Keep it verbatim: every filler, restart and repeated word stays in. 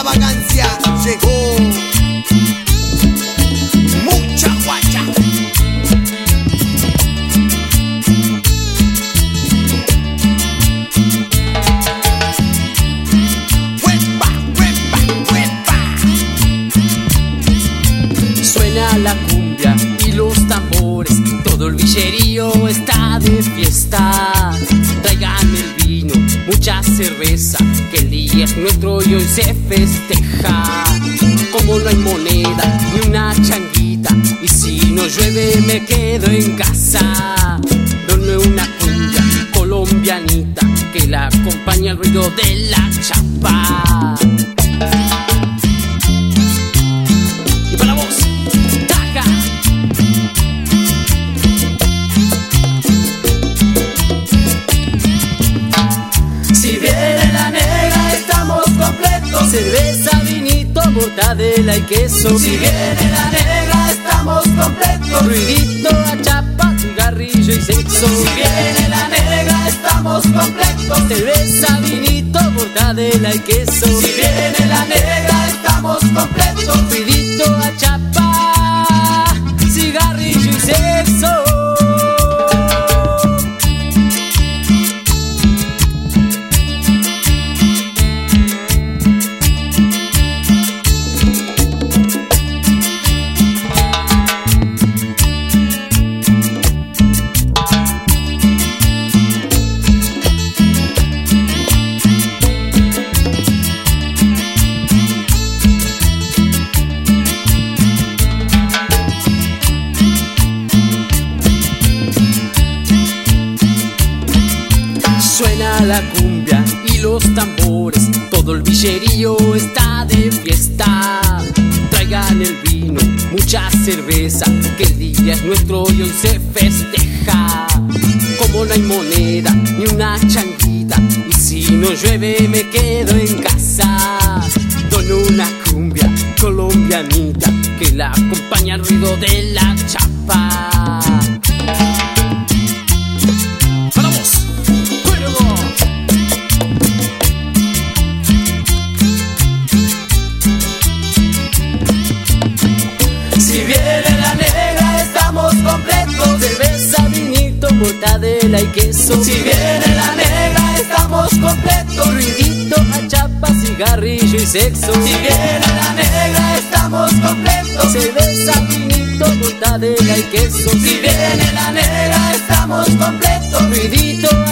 vagancia llegó. Mucha guacha. ¡Huepa, huepa, huepa! Suena la cumbia y los tambores, todo el villerío está de fiesta. Traigan el vino, mucha cerveza, que el día es nuestro y hoy se festeja. Como no hay moneda ni una changuita, y si no llueve me quedo en casa. Dame una cumbia colombianita que la acompaña el ruido de la chapa. Y para vos, taca. Si viene la negra estamos completos, cerveza, vinito, mortadela y queso. Si viene la negra estamos completos, ruidito a chapa, cigarrillo y sexo. Si viene la negra estamos completos, cerveza, vinito, mortadela y queso. Si viene la negra estamos completos, ruidito a chapa, cigarrillo y sexo. Suena la cumbia y los tambores, todo el villerío está de fiesta. Traigan el vino, mucha cerveza, que el día es nuestro y hoy se festeja. Como no hay moneda ni una changuita, y si no llueve me quedo en casa. Don una cumbia colombianita que la acompaña al ruido de la chapa. Si viene la negra estamos completos, cerveza, vinito, mortadela y queso. Si viene la negra estamos completos, ruidito a chapa, cigarrillo y sexo. Si viene la negra estamos completos, cerveza, vinito, mortadela y queso. Si viene la negra estamos completos, ruidito